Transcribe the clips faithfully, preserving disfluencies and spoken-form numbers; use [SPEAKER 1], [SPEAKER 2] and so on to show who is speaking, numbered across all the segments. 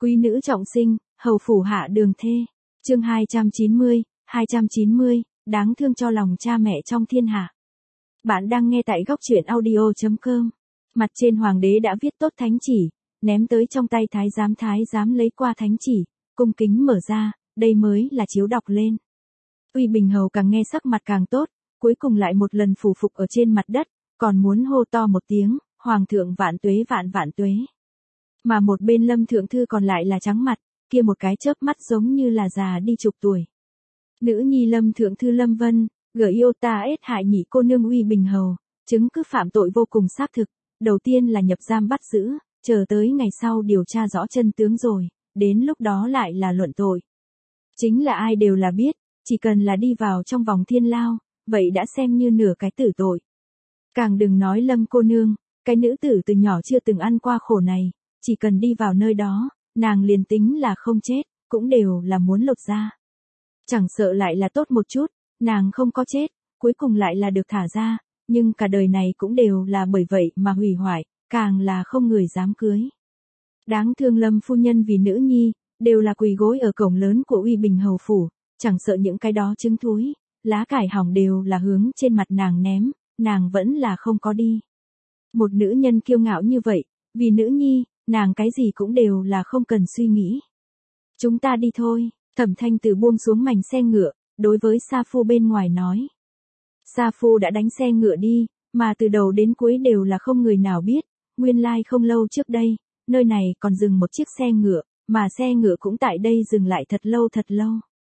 [SPEAKER 1] Quý nữ trọng sinh, hầu phủ hạ đường thê. Chương hai trăm chín mươi, hai trăm chín mươi, đáng thương cho lòng cha mẹ trong thiên hạ. Bạn đang nghe tại góc truyện audio chấm com. Mặt trên hoàng đế đã viết tốt thánh chỉ, ném tới trong tay thái giám thái giám lấy qua thánh chỉ, cung kính mở ra, đây mới là chiếu đọc lên. Uy Bình Hầu càng nghe sắc mặt càng tốt, cuối cùng lại một lần phủ phục ở trên mặt đất, còn muốn hô to một tiếng, hoàng thượng vạn tuế vạn vạn tuế. Mà một bên Lâm Thượng Thư còn lại là trắng mặt, kia một cái chớp mắt giống như là già đi chục tuổi. Nữ nhi Lâm Thượng Thư Lâm Vân, gở yêu ta ết hại nhị cô nương Uy Bình Hầu, chứng cứ phạm tội vô cùng xác thực, đầu tiên là nhập giam bắt giữ, chờ tới ngày sau điều tra rõ chân tướng rồi, đến lúc đó lại là luận tội. Chính là ai đều là biết, chỉ cần là đi vào trong vòng thiên lao, vậy đã xem như nửa cái tử tội. Càng đừng nói Lâm cô nương, cái nữ tử từ nhỏ chưa từng ăn qua khổ này, chỉ cần đi vào nơi đó, nàng liền tính là không chết, cũng đều là muốn lột ra. Chẳng sợ lại là tốt một chút, nàng không có chết, cuối cùng lại là được thả ra, nhưng cả đời này cũng đều là bởi vậy mà hủy hoại, càng là không người dám cưới. Đáng thương Lâm phu nhân vì nữ nhi, đều là quỳ gối ở cổng lớn của Uy Bình Hầu phủ, chẳng sợ những cái đó trứng thúi, lá cải hỏng đều là hướng trên mặt nàng ném, nàng vẫn là không có đi. Một nữ nhân kiêu ngạo như vậy, vì nữ nhi, nàng cái gì cũng đều là không cần suy nghĩ. Chúng ta đi thôi, Thẩm Thanh Từ buông xuống mảnh xe ngựa, đối với Sa Phu bên ngoài nói. Sa Phu đã đánh xe ngựa đi, mà từ đầu đến cuối đều là không người nào biết, nguyên lai like không lâu trước đây, nơi này còn dừng một chiếc xe ngựa, mà xe ngựa cũng tại đây dừng lại thật lâu thật lâu.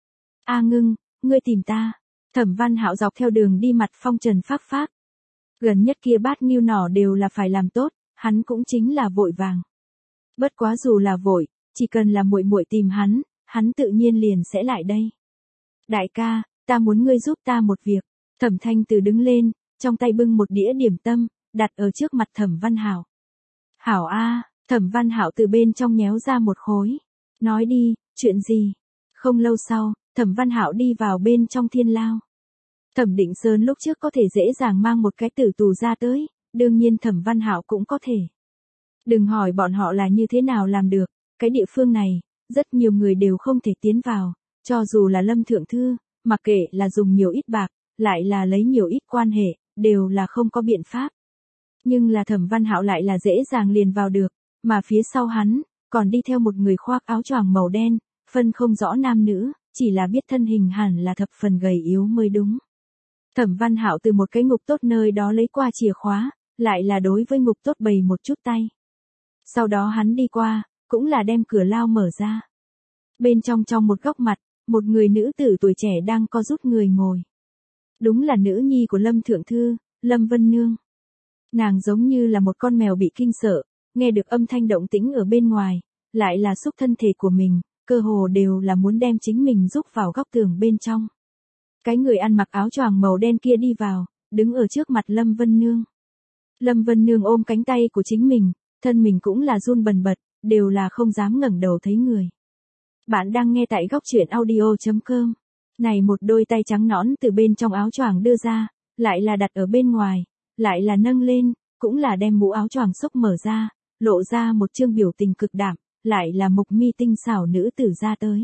[SPEAKER 1] A Ngưng, ngươi tìm ta. Thẩm Văn Hạo dọc theo đường đi mặt phong trần phác phác. Gần nhất kia bát nghiêu nỏ đều là phải làm tốt, hắn cũng chính là vội vàng. Bất quá dù là vội, chỉ cần là muội muội tìm hắn, hắn tự nhiên liền sẽ lại đây. Đại ca, ta muốn ngươi giúp ta một việc. Thẩm Thanh Từ đứng lên, trong tay bưng một đĩa điểm tâm, đặt ở trước mặt Thẩm Văn Hạo. Hảo a, Thẩm Văn Hạo từ bên trong nhéo ra một khối. Nói đi, chuyện gì? Không lâu sau, Thẩm Văn Hạo đi vào bên trong thiên lao. Thẩm Định Sơn lúc trước có thể dễ dàng mang một cái tử tù ra tới, đương nhiên Thẩm Văn Hạo cũng có thể. Đừng hỏi bọn họ là như thế nào làm được, cái địa phương này, rất nhiều người đều không thể tiến vào, cho dù là Lâm Thượng Thư, mặc kệ là dùng nhiều ít bạc, lại là lấy nhiều ít quan hệ, đều là không có biện pháp. Nhưng là Thẩm Văn Hạo lại là dễ dàng liền vào được, mà phía sau hắn, còn đi theo một người khoác áo choàng màu đen, phân không rõ nam nữ, chỉ là biết thân hình hẳn là thập phần gầy yếu mới đúng. Thẩm Văn Hạo từ một cái ngục tốt nơi đó lấy qua chìa khóa, lại là đối với ngục tốt bày một chút tay. Sau đó hắn đi qua, cũng là đem cửa lao mở ra. Bên trong trong một góc mặt, một người nữ tử tuổi trẻ đang co rút người ngồi. Đúng là nữ nhi của Lâm Thượng Thư, Lâm Vân Nương. Nàng giống như là một con mèo bị kinh sợ, nghe được âm thanh động tĩnh ở bên ngoài, lại là xúc thân thể của mình, cơ hồ đều là muốn đem chính mình rúc vào góc tường bên trong. Cái người ăn mặc áo choàng màu đen kia đi vào, đứng ở trước mặt Lâm Vân Nương. Lâm Vân Nương ôm cánh tay của chính mình, thân mình cũng là run bần bật, đều là không dám ngẩng đầu thấy người. Bạn đang nghe tại góc truyện audio chấm com. Này một đôi tay trắng nõn từ bên trong áo choàng đưa ra, lại là đặt ở bên ngoài, lại là nâng lên, cũng là đem mũ áo choàng xốc mở ra, lộ ra một trương biểu tình cực đạm, lại là mục mi tinh xảo nữ tử ra tới.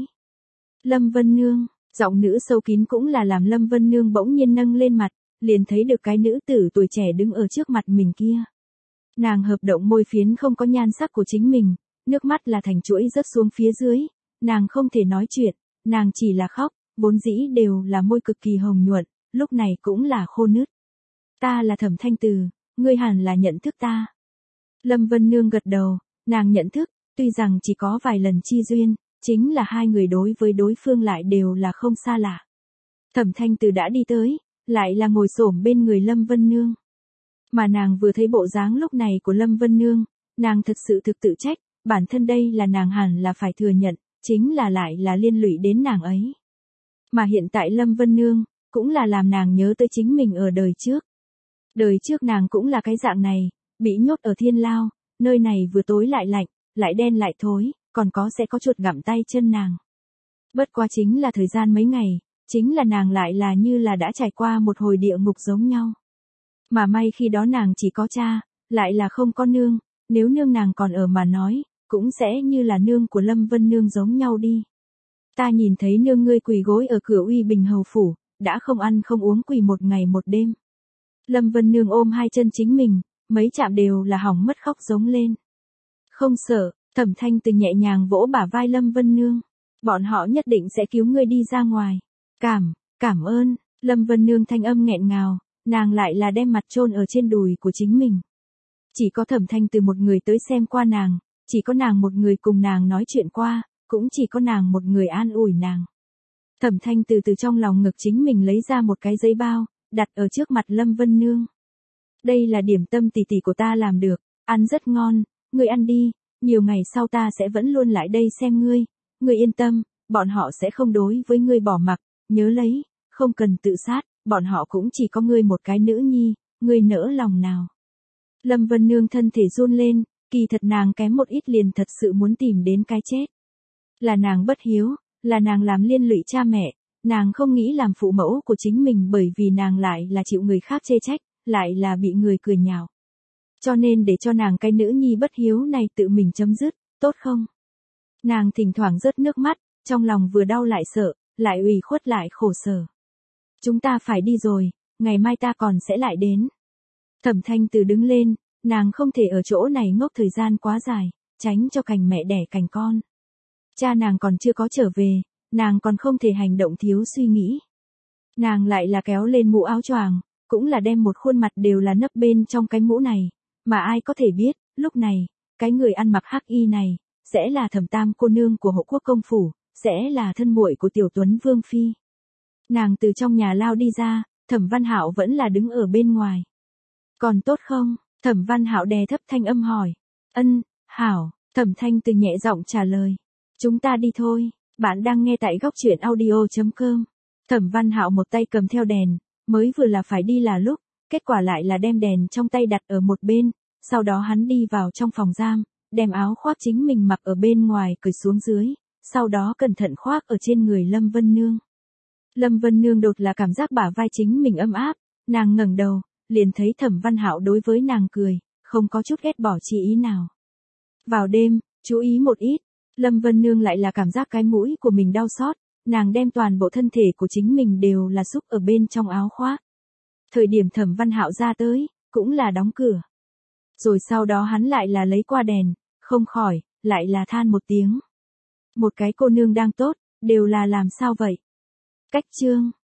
[SPEAKER 1] Lâm Vân Nương, giọng nữ sâu kín cũng là làm Lâm Vân Nương bỗng nhiên nâng lên mặt, liền thấy được cái nữ tử tuổi trẻ đứng ở trước mặt mình kia. Nàng hợp động môi phiến không có nhan sắc của chính mình, nước mắt là thành chuỗi rớt xuống phía dưới, nàng không thể nói chuyện, nàng chỉ là khóc, bốn dĩ đều là môi cực kỳ hồng nhuận, lúc này cũng là khô nứt. Ta là Thẩm Thanh Từ, ngươi hẳn là nhận thức ta. Lâm Vân Nương gật đầu, nàng nhận thức, tuy rằng chỉ có vài lần chi duyên, chính là hai người đối với đối phương lại đều là không xa lạ. Thẩm Thanh Từ đã đi tới, lại là ngồi xổm bên người Lâm Vân Nương. Mà nàng vừa thấy bộ dáng lúc này của Lâm Vân Nương, nàng thật sự thực tự trách, bản thân đây là nàng hẳn là phải thừa nhận, chính là lại là liên lụy đến nàng ấy. Mà hiện tại Lâm Vân Nương, cũng là làm nàng nhớ tới chính mình ở đời trước. Đời trước nàng cũng là cái dạng này, bị nhốt ở thiên lao, nơi này vừa tối lại lạnh, lại đen lại thối, còn có sẽ có chuột gặm tay chân nàng. Bất quá chính là thời gian mấy ngày, chính là nàng lại là như là đã trải qua một hồi địa ngục giống nhau. Mà may khi đó nàng chỉ có cha, lại là không có nương, nếu nương nàng còn ở mà nói, cũng sẽ như là nương của Lâm Vân Nương giống nhau đi. Ta nhìn thấy nương ngươi quỳ gối ở cửa Uy Bình hầu phủ, đã không ăn không uống quỳ một ngày một đêm. Lâm Vân Nương ôm hai chân chính mình, mấy chạm đều là hỏng mất khóc giống lên. Không sợ, Thẩm Thanh Từ nhẹ nhàng vỗ bả vai Lâm Vân Nương. Bọn họ nhất định sẽ cứu ngươi đi ra ngoài. Cảm, cảm ơn, Lâm Vân Nương thanh âm nghẹn ngào, nàng lại là đem mặt chôn ở trên đùi của chính mình. Chỉ có Thẩm Thanh Từ một người tới xem qua nàng, chỉ có nàng một người cùng nàng nói chuyện qua, cũng chỉ có nàng một người an ủi nàng. Thẩm Thanh Từ từ trong lòng ngực chính mình lấy ra một cái giấy bao, đặt ở trước mặt Lâm Vân Nương. Đây là điểm tâm tỷ tỷ của ta làm được, ăn rất ngon, ngươi ăn đi, nhiều ngày sau ta sẽ vẫn luôn lại đây xem ngươi, ngươi yên tâm, bọn họ sẽ không đối với ngươi bỏ mặc, nhớ lấy, không cần tự sát, bọn họ cũng chỉ có ngươi một cái nữ nhi, ngươi nỡ lòng nào. Lâm Vân Nương thân thể run lên, kỳ thật nàng kém một ít liền thật sự muốn tìm đến cái chết. Là nàng bất hiếu, là nàng làm liên lụy cha mẹ, nàng không nghĩ làm phụ mẫu của chính mình bởi vì nàng lại là chịu người khác chê trách, lại là bị người cười nhạo. Cho nên để cho nàng cái nữ nhi bất hiếu này tự mình chấm dứt, tốt không? Nàng thỉnh thoảng rớt nước mắt, trong lòng vừa đau lại sợ, lại ủy khuất lại khổ sở. Chúng ta phải đi rồi, ngày mai ta còn sẽ lại đến. Thẩm Thanh Từ đứng lên, nàng không thể ở chỗ này ngốc thời gian quá dài, tránh cho cành mẹ đẻ cành con. Cha nàng còn chưa có trở về, nàng còn không thể hành động thiếu suy nghĩ. Nàng lại là kéo lên mũ áo choàng, cũng là đem một khuôn mặt đều là nấp bên trong cái mũ này, mà ai có thể biết, lúc này, cái người ăn mặc hắc y này, sẽ là Thẩm Tam cô nương của Hộ Quốc công phủ, sẽ là thân muội của Tiểu Tuấn Vương phi. Nàng từ trong nhà lao đi ra, Thẩm Văn Hạo vẫn là đứng ở bên ngoài. Còn tốt không? Thẩm Văn Hạo đè thấp thanh âm hỏi. Ân, hảo, Thẩm Thanh Từ nhẹ giọng trả lời. Chúng ta đi thôi, bạn đang nghe tại góc truyện audio chấm com. Thẩm Văn Hạo một tay cầm theo đèn, mới vừa là phải đi là lúc, kết quả lại là đem đèn trong tay đặt ở một bên, sau đó hắn đi vào trong phòng giam, đem áo khoác chính mình mặc ở bên ngoài cởi xuống dưới, sau đó cẩn thận khoác ở trên người Lâm Vân Nương. Lâm Vân Nương đột là cảm giác bả vai chính mình ấm áp, nàng ngẩng đầu, liền thấy Thẩm Văn Hạo đối với nàng cười, không có chút ghét bỏ chi ý nào. Vào đêm, chú ý một ít, Lâm Vân Nương lại là cảm giác cái mũi của mình đau xót, nàng đem toàn bộ thân thể của chính mình đều là xúc ở bên trong áo khoác. Thời điểm Thẩm Văn Hạo ra tới, cũng là đóng cửa. Rồi sau đó hắn lại là lấy qua đèn, không khỏi, lại là than một tiếng. Một cái cô nương đang tốt, đều là làm sao vậy? Cách chương